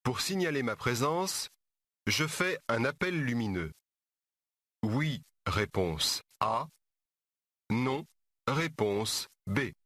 Pour signaler ma présence, je fais un appel lumineux. Oui, réponse A. Non, réponse B.